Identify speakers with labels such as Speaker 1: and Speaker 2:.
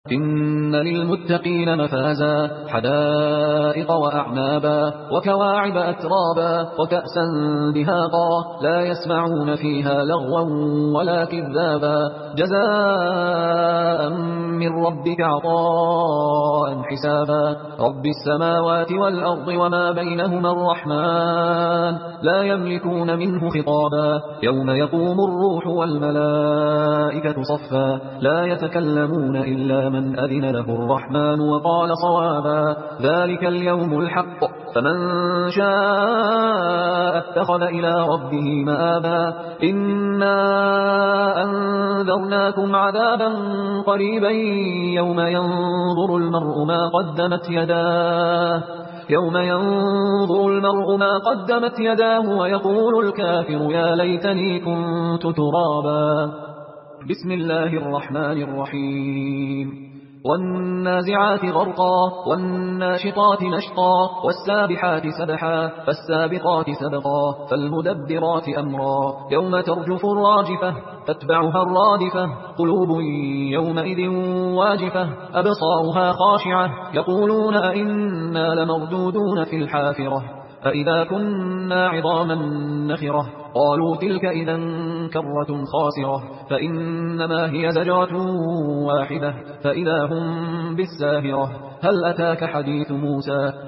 Speaker 1: إن للمتقين مفازا حدائق وأعنابا وكواعب أترابا وكأسا دهاقا لا يسمعون فيها لغوا ولا كذابا جزاء من ربك عطاء حسابا رب السماوات والأرض وما بينهما الرحمن لا يملكون منه خطابا يوم يقوم الروح والملائكة صفا لا يتكلمون إلا من أذن له الرحمن وقال صوابا ذلك اليوم الحق فمن شاء اتخذ إلى ربه مآبا إنا أنذرناكم عذابا قريبا يوم ينظر المرء ما قدمت يداه ويقول الكافر يا ليتني كنت ترابا بسم الله الرحمن الرحيم والنازعات غرقا والناشطات نشطا والسابحات سبحا فالسابقات سبقا فالمدبرات أمرا يوم ترجف الراجفة تتبعها الرادفة قلوب يومئذ واجفة أبصارها خاشعة يقولون أئنا لمردودون في الحافرة فإذا كنا عظاما نخرة قالوا تلك إذا كرة خاسرة فإنما هي زجرة واحدة فإذا هم بالساهرة هل أتاك حديث موسى